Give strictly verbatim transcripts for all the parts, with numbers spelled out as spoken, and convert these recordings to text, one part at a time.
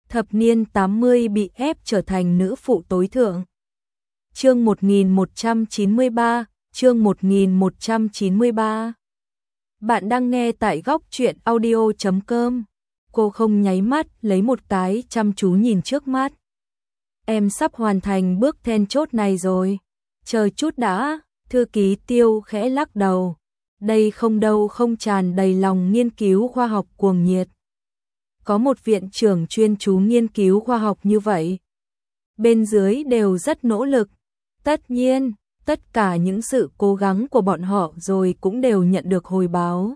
thập niên tám mươi bị ép trở thành nữ phụ tối thượng. Chương một nghìn một trăm chín mươi ba, chương một nghìn một trăm chín mươi ba. Bạn đang nghe tại góc truyện audio chấm com. Cô không nháy mắt, lấy một cái chăm chú nhìn trước mắt. Em sắp hoàn thành bước then chốt này rồi. Chờ chút đã, thư ký Tiêu khẽ lắc đầu. Đây không đâu, không, tràn đầy lòng nghiên cứu khoa học cuồng nhiệt. Có một viện trưởng chuyên chú nghiên cứu khoa học như vậy. Bên dưới đều rất nỗ lực. Tất nhiên, tất cả những sự cố gắng của bọn họ rồi cũng đều nhận được hồi báo.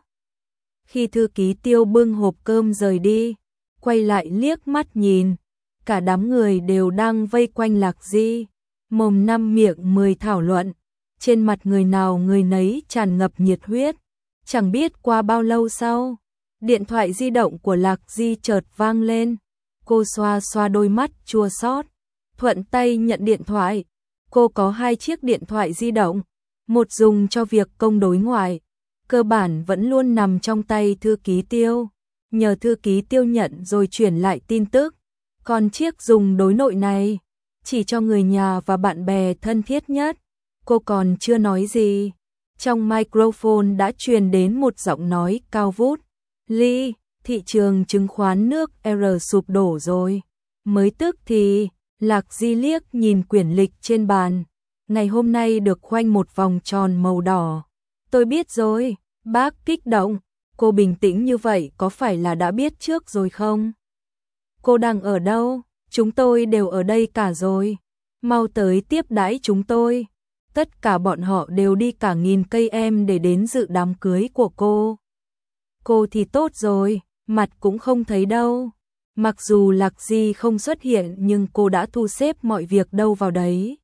Khi thư ký Tiêu bưng hộp cơm rời đi, quay lại liếc mắt nhìn, cả đám người đều đang vây quanh Lạc Di, mồm năm miệng mười thảo luận, trên mặt người nào người nấy tràn ngập nhiệt huyết. Chẳng biết qua bao lâu sau, điện thoại di động của Lạc Di chợt vang lên, cô xoa xoa đôi mắt chua xót, thuận tay nhận điện thoại. Cô có hai chiếc điện thoại di động, một dùng cho việc công đối ngoại, cơ bản vẫn luôn nằm trong tay thư ký Tiêu, nhờ thư ký Tiêu nhận rồi chuyển lại tin tức, còn chiếc dùng đối nội này, chỉ cho người nhà và bạn bè thân thiết nhất. Cô còn chưa nói gì, trong microphone đã truyền đến một giọng nói cao vút, Ly, thị trường chứng khoán nước R sụp đổ rồi. Mới tức thì Lạc Di liếc nhìn quyển lịch trên bàn, ngày hôm nay được khoanh một vòng tròn màu đỏ. Tôi biết rồi, bác kích động, cô bình tĩnh như vậy có phải là đã biết trước rồi không? Cô đang ở đâu? Chúng tôi đều ở đây cả rồi, mau tới tiếp đãi chúng tôi. Tất cả bọn họ đều đi cả nghìn cây em để đến dự đám cưới của cô. Cô thì tốt rồi, mặt cũng không thấy đâu. Mặc dù Lạc Di không xuất hiện nhưng cô đã thu xếp mọi việc đâu vào đấy.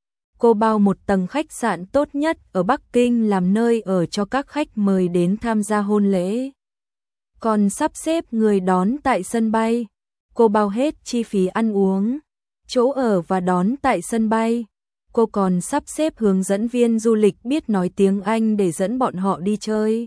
Cô bao một tầng khách sạn tốt nhất ở Bắc Kinh làm nơi ở cho các khách mời đến tham gia hôn lễ. Còn sắp xếp người đón tại sân bay. Cô bao hết chi phí ăn uống, chỗ ở và đón tại sân bay. Cô còn sắp xếp hướng dẫn viên du lịch biết nói tiếng Anh để dẫn bọn họ đi chơi.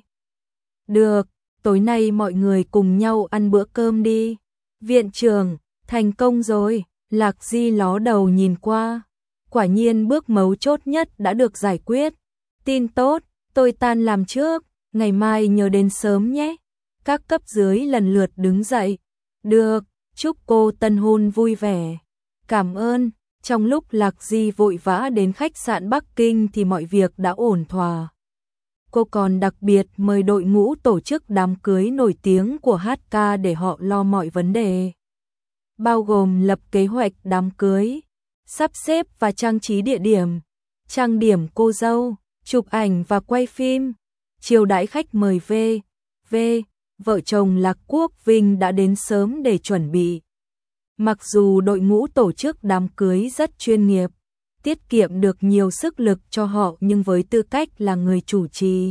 Được, tối nay mọi người cùng nhau ăn bữa cơm đi. Viện trưởng, thành công rồi. Lạc Di ló đầu nhìn qua. Quả nhiên bước mấu chốt nhất đã được giải quyết. Tin tốt, tôi tan làm trước, ngày mai nhớ đến sớm nhé. Các cấp dưới lần lượt đứng dậy. Được, chúc cô tân hôn vui vẻ. Cảm ơn. Trong lúc Lạc Di vội vã đến khách sạn Bắc Kinh thì mọi việc đã ổn thỏa. Cô còn đặc biệt mời đội ngũ tổ chức đám cưới nổi tiếng của hát ca để họ lo mọi vấn đề, bao gồm lập kế hoạch đám cưới, sắp xếp và trang trí địa điểm, trang điểm cô dâu, chụp ảnh và quay phim, chiêu đãi khách mời V. V. Vợ chồng Lạc Quốc Vinh đã đến sớm để chuẩn bị. Mặc dù đội ngũ tổ chức đám cưới rất chuyên nghiệp, tiết kiệm được nhiều sức lực cho họ nhưng với tư cách là người chủ trì,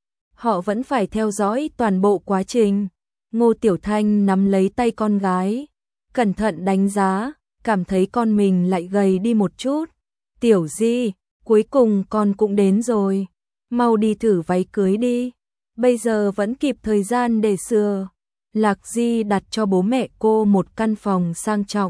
họ vẫn phải theo dõi toàn bộ quá trình. Ngô Tiểu Thanh nắm lấy tay con gái, cẩn thận đánh giá, cảm thấy con mình lại gầy đi một chút. Tiểu Di, cuối cùng con cũng đến rồi, mau đi thử váy cưới đi, bây giờ vẫn kịp thời gian để sửa. Lạc Di đặt cho bố mẹ cô một căn phòng sang trọng,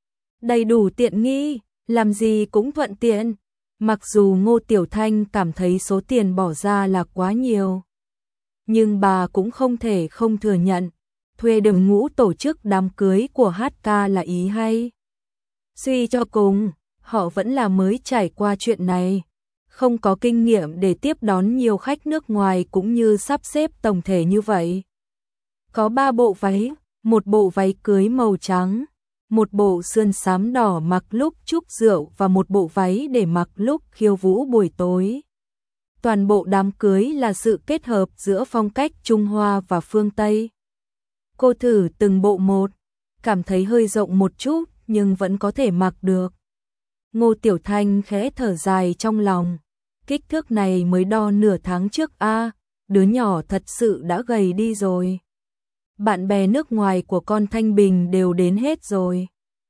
đầy đủ tiện nghi, làm gì cũng thuận tiện. Mặc dù Ngô Tiểu Thanh cảm thấy số tiền bỏ ra là quá nhiều, nhưng bà cũng không thể không thừa nhận, thuê đội ngũ tổ chức đám cưới của hát ca là ý hay. Suy cho cùng, họ vẫn là mới trải qua chuyện này, không có kinh nghiệm để tiếp đón nhiều khách nước ngoài cũng như sắp xếp tổng thể như vậy. Có ba bộ váy, một bộ váy cưới màu trắng, một bộ sườn xám đỏ mặc lúc chúc rượu và một bộ váy để mặc lúc khiêu vũ buổi tối. Toàn bộ đám cưới là sự kết hợp giữa phong cách Trung Hoa và phương Tây. Cô thử từng bộ một, cảm thấy hơi rộng một chút nhưng vẫn có thể mặc được. Ngô Tiểu Thanh khẽ thở dài trong lòng, kích thước này mới đo nửa tháng trước a, đứa nhỏ thật sự đã gầy đi rồi. Bạn bè nước ngoài của con Thanh Bình đều đến hết rồi.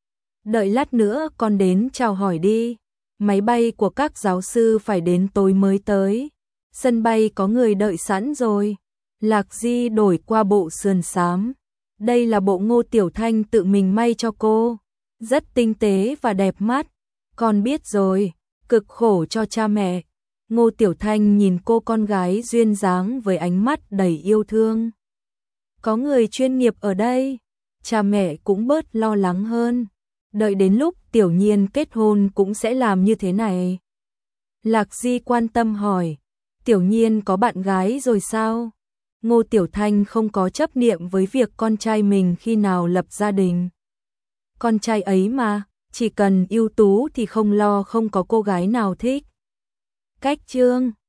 Đợi lát nữa con đến chào hỏi đi. Máy bay của các giáo sư phải đến tối mới tới. Sân bay có người đợi sẵn rồi. Lạc Di đổi qua bộ sườn xám, Đây là bộ Ngô Tiểu Thanh tự mình may cho cô, rất tinh tế và đẹp mắt. Con biết rồi, cực khổ cho cha mẹ. Ngô Tiểu Thanh nhìn cô con gái duyên dáng với ánh mắt đầy yêu thương. Có người chuyên nghiệp ở đây, cha mẹ cũng bớt lo lắng hơn. Đợi đến lúc Tiểu Nhiên kết hôn cũng sẽ làm như thế này. Lạc Di quan tâm hỏi, Tiểu Nhiên có bạn gái rồi sao? Ngô Tiểu Thanh không có chấp niệm với việc con trai mình khi nào lập gia đình. Con trai ấy mà, chỉ cần ưu tú thì không lo không có cô gái nào thích. Cách chương